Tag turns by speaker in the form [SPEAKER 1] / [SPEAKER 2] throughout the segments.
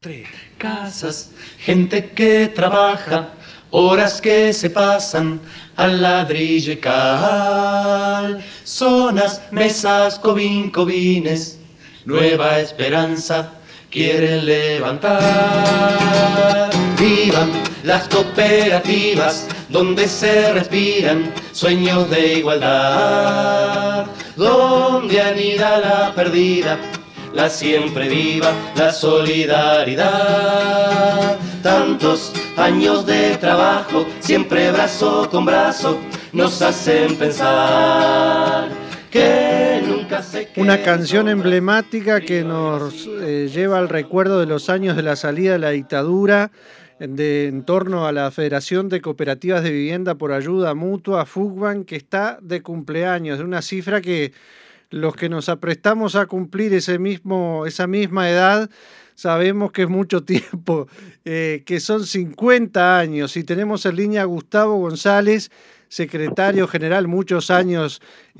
[SPEAKER 1] Tres casas, gente que trabaja, horas que se pasan al ladrillo y cal, zonas, mesas, cobines, nueva esperanza quieren levantar. Vivan las cooperativas donde se respiran sueños de igualdad, donde anida la perdida, la siempre viva, la solidaridad. Tantos años de trabajo, siempre brazo con brazo, nos hacen pensar que nunca se queda.
[SPEAKER 2] Una canción emblemática que nos lleva al recuerdo de los años de la salida de la dictadura, en torno a la Federación de Cooperativas de Vivienda por Ayuda Mutua, FUCBAN, que está de cumpleaños, de una cifra que los que nos aprestamos a cumplir esa misma edad, sabemos que es mucho tiempo, que son 50 años. Y tenemos en línea a Gustavo González, secretario general, muchos años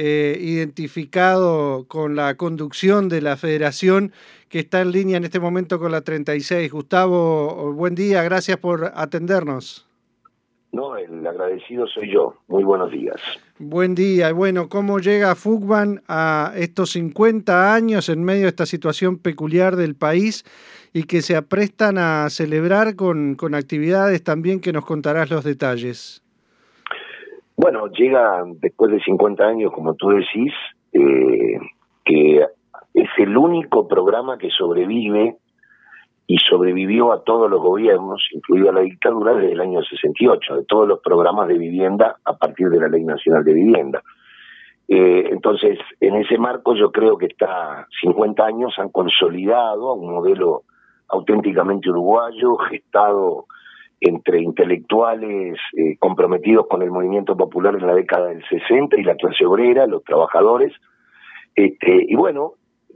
[SPEAKER 2] identificado con la conducción de la federación, que está en línea en este momento con la 36. Gustavo, buen día, gracias por atendernos.
[SPEAKER 3] No, el agradecido soy yo. Muy buenos días.
[SPEAKER 2] Buen día. Bueno, ¿cómo llega FUCBAN a estos 50 años en medio de esta situación peculiar del país y que se aprestan a celebrar con actividades también que nos contarás los detalles?
[SPEAKER 3] Bueno, llega después de 50 años, como tú decís, que es el único programa que sobrevive y sobrevivió a todos los gobiernos, incluida la dictadura, desde el año 68, de todos los programas de vivienda a partir de la Ley Nacional de Vivienda. Entonces, en ese marco yo creo que 50 años han consolidado un modelo auténticamente uruguayo, gestado entre intelectuales comprometidos con el movimiento popular en la década del 60 y la clase obrera, los trabajadores. Y bueno,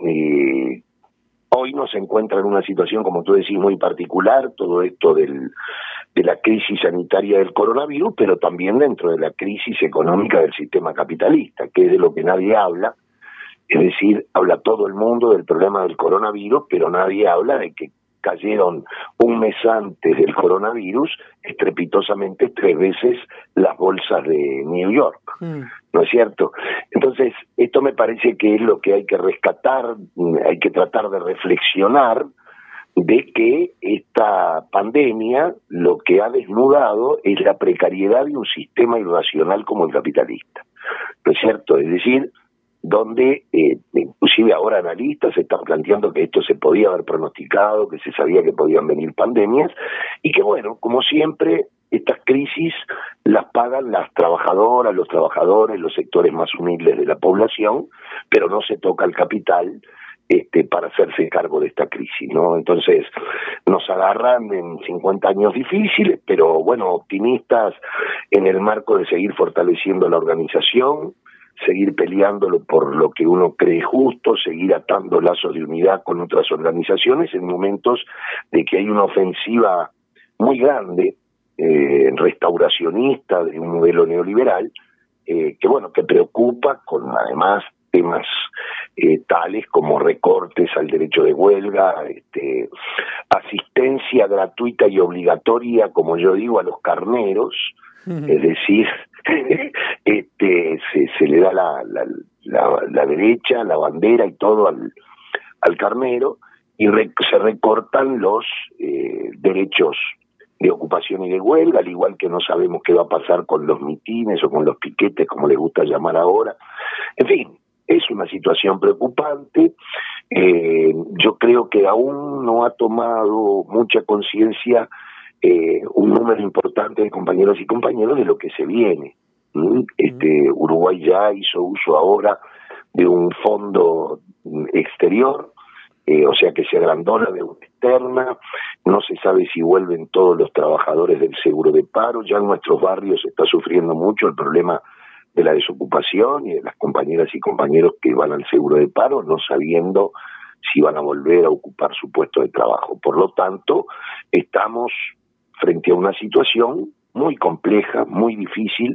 [SPEAKER 3] hoy nos encuentra en una situación, como tú decís, muy particular, todo esto de la crisis sanitaria del coronavirus, pero también dentro de la crisis económica del sistema capitalista, que es de lo que nadie habla. Es decir, habla todo el mundo del problema del coronavirus, pero nadie habla de que cayeron un mes antes del coronavirus estrepitosamente 3 veces las bolsas de New York, ¿no es cierto? Entonces, esto me parece que es lo que hay que rescatar, hay que tratar de reflexionar de que esta pandemia lo que ha desnudado es la precariedad de un sistema irracional como el capitalista, ¿no es cierto? Es decir, donde inclusive ahora analistas están planteando que esto se podía haber pronosticado, que se sabía que podían venir pandemias, y que bueno, como siempre, estas crisis las pagan las trabajadoras, los trabajadores, los sectores más humildes de la población, pero no se toca el capital para hacerse cargo de esta crisis, ¿no? Entonces, nos agarran en 50 años difíciles, pero bueno, optimistas en el marco de seguir fortaleciendo la organización, seguir peleándolo por lo que uno cree justo, seguir atando lazos de unidad con otras organizaciones en momentos de que hay una ofensiva muy grande, restauracionista de un modelo neoliberal, que bueno, que preocupa con además temas tales como recortes al derecho de huelga, asistencia gratuita y obligatoria, como yo digo, a los carneros, es decir, se le da la derecha, la bandera y todo al carnero, y se recortan los derechos de ocupación y de huelga, al igual que no sabemos qué va a pasar con los mitines o con los piquetes, como les gusta llamar ahora. En fin, es una situación preocupante. Yo creo que aún no ha tomado mucha conciencia un número importante de compañeros y compañeras de lo que se viene. Uruguay ya hizo uso ahora de un fondo exterior, o sea que se agrandó la deuda externa, no se sabe si vuelven todos los trabajadores del seguro de paro, ya en nuestros barrios se está sufriendo mucho el problema de la desocupación y de las compañeras y compañeros que van al seguro de paro no sabiendo si van a volver a ocupar su puesto de trabajo. Por lo tanto, estamos frente a una situación muy compleja, muy difícil,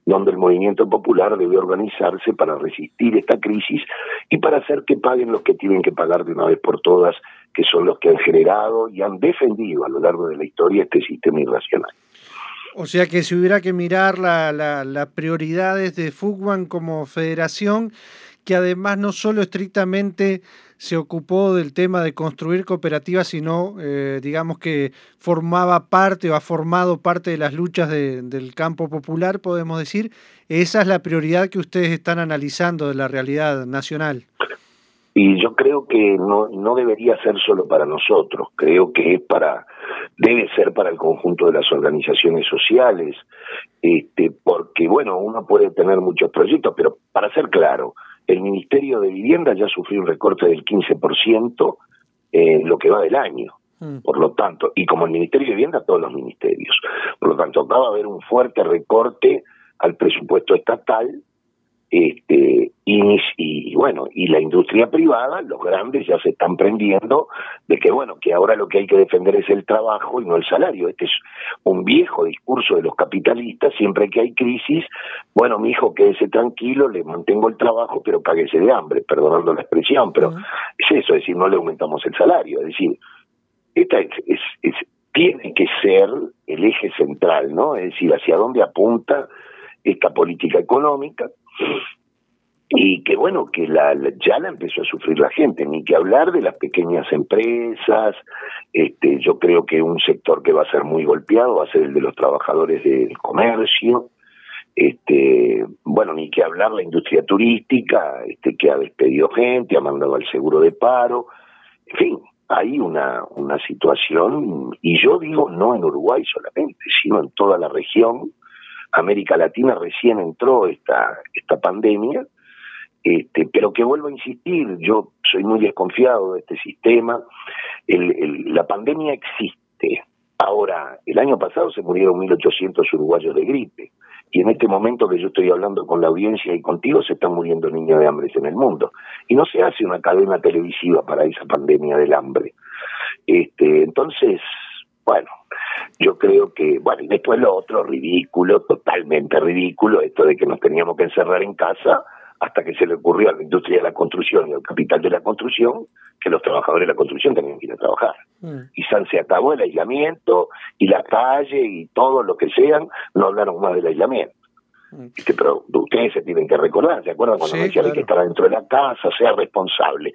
[SPEAKER 3] donde el movimiento popular debe organizarse para resistir esta crisis y para hacer que paguen los que tienen que pagar de una vez por todas, que son los que han generado y han defendido a lo largo de la historia este sistema irracional.
[SPEAKER 2] O sea que si hubiera que mirar las prioridades de Fugman como federación, que además no solo estrictamente se ocupó del tema de construir cooperativas, sino digamos que formaba parte o ha formado parte de las luchas del campo popular, podemos decir, esa es la prioridad que ustedes están analizando de la realidad nacional.
[SPEAKER 3] Y yo creo que no debería ser solo para nosotros, creo que debe ser para el conjunto de las organizaciones sociales, porque bueno, uno puede tener muchos proyectos, pero para ser claro, el Ministerio de Vivienda ya sufrió un recorte del 15% en lo que va del año. Por lo tanto, y como el Ministerio de Vivienda, todos los ministerios. Por lo tanto, acaba de haber un fuerte recorte al presupuesto estatal, y bueno, y la industria privada, los grandes ya se están prendiendo de que bueno, que ahora lo que hay que defender es el trabajo y no el salario. Este es un viejo discurso de los capitalistas, siempre que hay crisis, bueno, mi hijo, quédese tranquilo, le mantengo el trabajo, pero páguese de hambre, perdonando la expresión, pero es eso, es decir, no le aumentamos el salario, es decir, esta tiene que ser el eje central, ¿no? Es decir, hacia dónde apunta esta política económica, y que bueno, que ya la empezó a sufrir la gente, ni que hablar de las pequeñas empresas. Yo creo que un sector que va a ser muy golpeado va a ser el de los trabajadores del comercio, bueno, ni que hablar la industria turística, que ha despedido gente, ha mandado al seguro de paro, en fin, hay una situación, y yo digo no en Uruguay solamente, sino en toda la región. América Latina recién entró esta pandemia, pero que vuelvo a insistir, yo soy muy desconfiado de este sistema. La pandemia existe. Ahora, el año pasado se murieron 1.800 uruguayos de gripe, y en este momento que yo estoy hablando con la audiencia y contigo, se están muriendo niños de hambre en el mundo. Y no se hace una cadena televisiva para esa pandemia del hambre. Entonces, bueno, yo creo que, bueno, y después lo otro ridículo, totalmente ridículo, esto de que nos teníamos que encerrar en casa hasta que se le ocurrió a la industria de la construcción y al capital de la construcción que los trabajadores de la construcción tenían que ir a trabajar. Y se acabó el aislamiento, y la calle y todo lo que sean, no hablaron más del aislamiento. Pero ustedes se tienen que recordar, ¿se acuerdan cuando me decían que estaba dentro de la casa? Sea responsable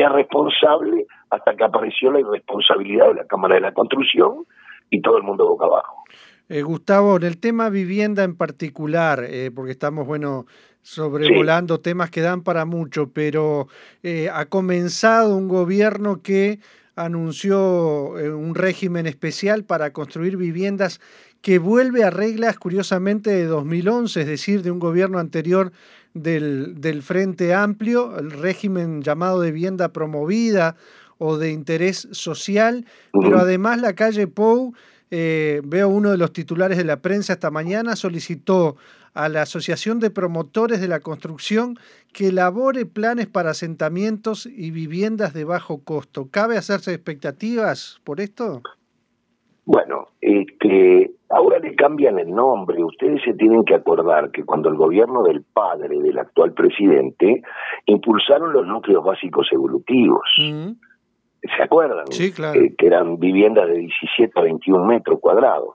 [SPEAKER 3] hasta que apareció la irresponsabilidad de la Cámara de la Construcción y todo el mundo boca abajo.
[SPEAKER 2] Gustavo, en el tema vivienda en particular, porque estamos, bueno, sobrevolando temas que dan para mucho, pero ha comenzado un gobierno que anunció un régimen especial para construir viviendas que vuelve a reglas, curiosamente, de 2011, es decir, de un gobierno anterior del Frente Amplio, el régimen llamado de vivienda promovida o de interés social, pero además la calle Pou, veo uno de los titulares de la prensa esta mañana, solicitó a la Asociación de Promotores de la Construcción que elabore planes para asentamientos y viviendas de bajo costo. ¿Cabe hacerse expectativas por esto?
[SPEAKER 3] Bueno, ahora le cambian el nombre. Ustedes se tienen que acordar que cuando el gobierno del padre del actual presidente impulsaron los núcleos básicos evolutivos, ¿se acuerdan?
[SPEAKER 2] Sí, claro.
[SPEAKER 3] Que eran viviendas de 17 a 21 metros cuadrados.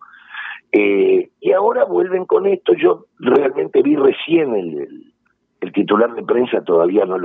[SPEAKER 3] Y ahora vuelven con esto. Yo realmente vi recién el titular de prensa, todavía no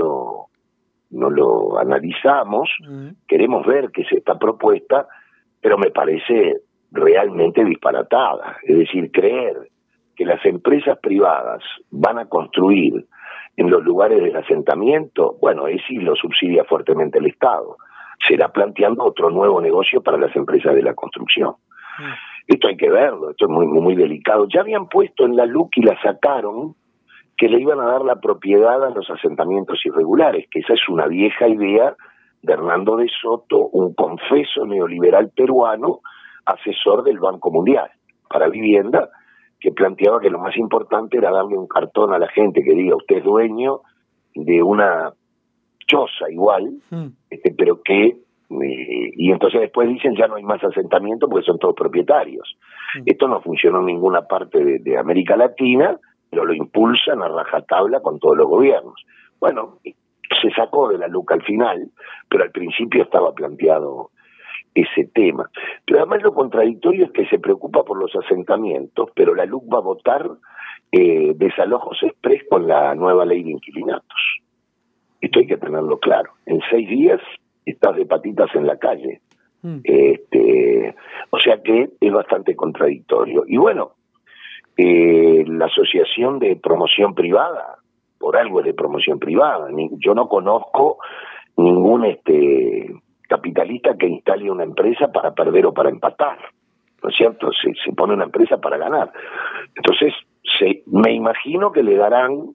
[SPEAKER 3] lo analizamos. Queremos ver qué es esta propuesta, pero me parece realmente disparatada. Es decir, creer que las empresas privadas van a construir en los lugares del asentamiento, bueno, es si lo subsidia fuertemente el Estado. Será planteando otro nuevo negocio para las empresas de la construcción. Esto hay que verlo, esto es muy, muy delicado. Ya habían puesto en la LUC y la sacaron que le iban a dar la propiedad a los asentamientos irregulares, que esa es una vieja idea de Hernando de Soto, un confeso neoliberal peruano, asesor del Banco Mundial para vivienda, que planteaba que lo más importante era darle un cartón a la gente que diga usted es dueño de una choza igual, pero que y entonces después dicen ya no hay más asentamiento porque son todos propietarios. Esto no funcionó en ninguna parte de América Latina, pero lo impulsan a rajatabla con todos los gobiernos. Bueno, se sacó de la LUC al final, pero al principio estaba planteado ese tema. Pero además lo contradictorio es que se preocupa por los asentamientos, pero la LUC va a votar desalojos express con la nueva ley de inquilinatos. Esto hay que tenerlo claro. En 6 días estás de patitas en la calle. O sea que es bastante contradictorio. Y bueno, la Asociación de Promoción Privada, por algo es de promoción privada. Yo no conozco ningún capitalista que instale una empresa para perder o para empatar, ¿no es cierto? Se pone una empresa para ganar. Entonces, me imagino que le darán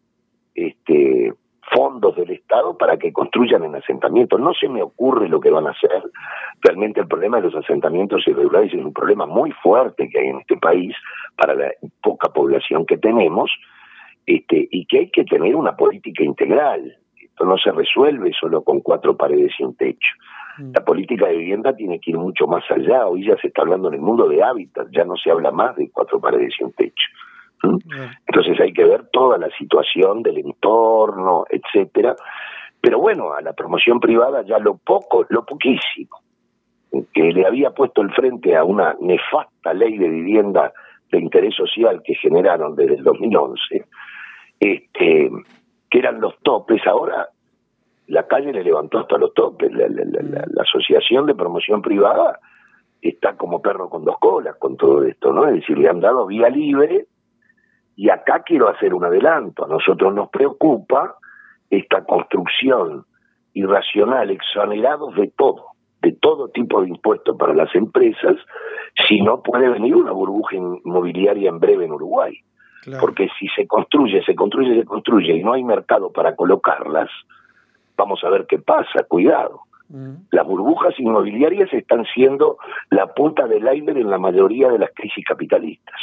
[SPEAKER 3] fondos del Estado para que construyan en asentamientos. No se me ocurre lo que van a hacer. Realmente el problema de los asentamientos irregulares es un problema muy fuerte que hay en este país para la poca población que tenemos, y que hay que tener una política integral. Esto no se resuelve solo con 4 paredes y un techo. La política de vivienda tiene que ir mucho más allá. Hoy ya se está hablando en el mundo de hábitat, ya no se habla más de 4 paredes y un techo. Entonces hay que ver toda la situación del entorno, etcétera. Pero bueno, a la promoción privada ya lo poquísimo que le había puesto el frente a una nefasta ley de vivienda de interés social que generaron desde el 2011, que eran los topes. Ahora la calle le levantó hasta los topes. La Asociación de Promoción Privada está como perro con 2 colas con todo esto, ¿no? Es decir, le han dado vía libre. Y acá quiero hacer un adelanto. A nosotros nos preocupa esta construcción irracional, exonerados de todo tipo de impuestos para las empresas, si no puede venir una burbuja inmobiliaria en breve en Uruguay. Claro. Porque si se construye y no hay mercado para colocarlas, vamos a ver qué pasa, cuidado. Las burbujas inmobiliarias están siendo la punta del iceberg en la mayoría de las crisis capitalistas.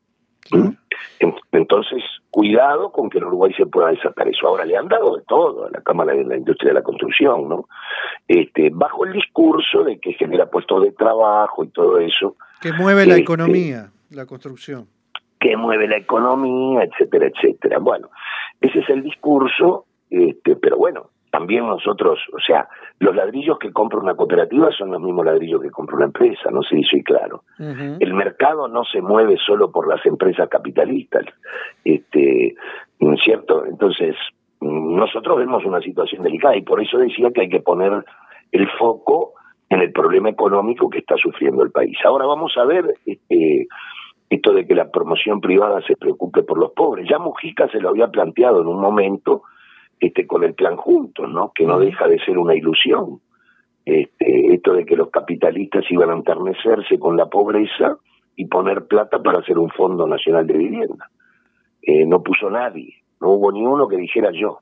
[SPEAKER 3] Entonces, cuidado con que en Uruguay se pueda desatar eso. Ahora le han dado de todo a la Cámara de la Industria de la Construcción, ¿no? Bajo el discurso de que genera puestos de trabajo y todo eso.
[SPEAKER 2] Que mueve la economía, la construcción.
[SPEAKER 3] Que mueve la economía, etcétera, etcétera. Bueno, ese es el discurso, pero bueno, también nosotros, o sea, los ladrillos que compra una cooperativa son los mismos ladrillos que compra una empresa, no sé si soy claro. El mercado no se mueve solo por las empresas capitalistas, ¿no es cierto? Entonces, nosotros vemos una situación delicada y por eso decía que hay que poner el foco en el problema económico que está sufriendo el país. Ahora vamos a ver esto de que la promoción privada se preocupe por los pobres. Ya Mujica se lo había planteado en un momento, con el plan Juntos, ¿no? Que no deja de ser una ilusión. Esto de que los capitalistas iban a enternecerse con la pobreza y poner plata para hacer un Fondo Nacional de Vivienda. No puso nadie, no hubo ni uno que dijera yo.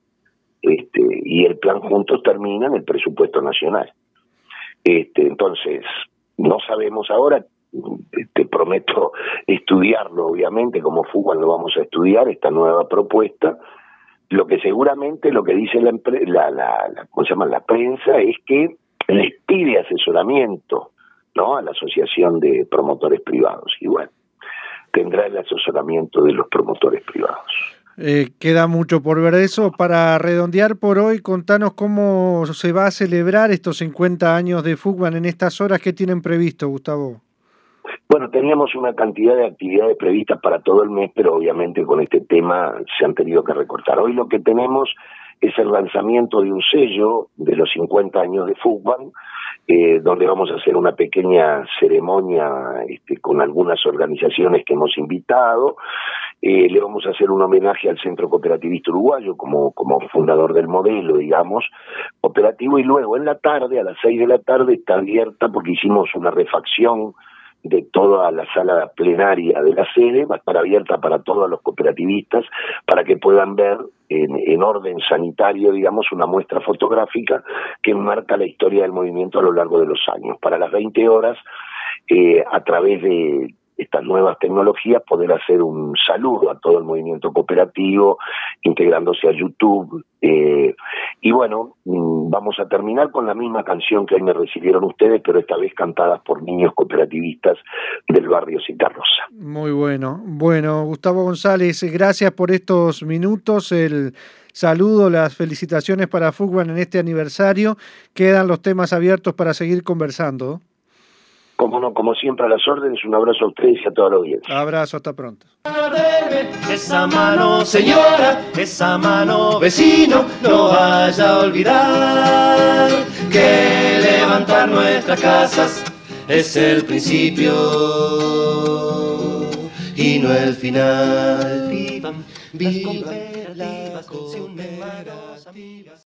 [SPEAKER 3] Y el plan Juntos termina en el presupuesto nacional. Entonces, no sabemos ahora, te prometo estudiarlo, obviamente, como Fugman lo vamos a estudiar, esta nueva propuesta. Lo que seguramente lo que dice ¿cómo se llama? La prensa es que les pide asesoramiento, ¿no? A la Asociación de Promotores Privados. Y bueno, tendrá el asesoramiento de los promotores privados.
[SPEAKER 2] Queda mucho por ver eso. Para redondear por hoy, contanos cómo se va a celebrar estos 50 años de Fugman en estas horas. ¿Qué tienen previsto, Gustavo?
[SPEAKER 3] Bueno, teníamos una cantidad de actividades previstas para todo el mes, pero obviamente con este tema se han tenido que recortar. Hoy lo que tenemos es el lanzamiento de un sello de los 50 años de Fugman, donde vamos a hacer una pequeña ceremonia con algunas organizaciones que hemos invitado. Le vamos a hacer un homenaje al Centro Cooperativista Uruguayo como fundador del modelo, digamos, operativo, y luego en la tarde, a las 6 de la tarde, está abierta porque hicimos una refacción de toda la sala plenaria de la sede, va a estar abierta para todos los cooperativistas, para que puedan ver en orden sanitario, digamos, una muestra fotográfica que marca la historia del movimiento a lo largo de los años. Para las 20 horas, a través de estas nuevas tecnologías, poder hacer un saludo a todo el movimiento cooperativo, integrándose a YouTube, Y bueno, vamos a terminar con la misma canción que hoy me recibieron ustedes, pero esta vez cantadas por niños cooperativistas del barrio Citarrosa.
[SPEAKER 2] Muy bueno. Bueno, Gustavo González, gracias por estos minutos. El saludo, las felicitaciones para Fugman en este aniversario. Quedan los temas abiertos para seguir conversando.
[SPEAKER 3] Como no, como siempre a las órdenes, un abrazo a ustedes y a toda la audiencia.
[SPEAKER 2] Abrazo, hasta pronto.
[SPEAKER 1] Esa mano señora, esa mano vecino, no vaya a olvidar que levantar nuestras casas es el principio y no el final. Vivan, vivan las cooperativas,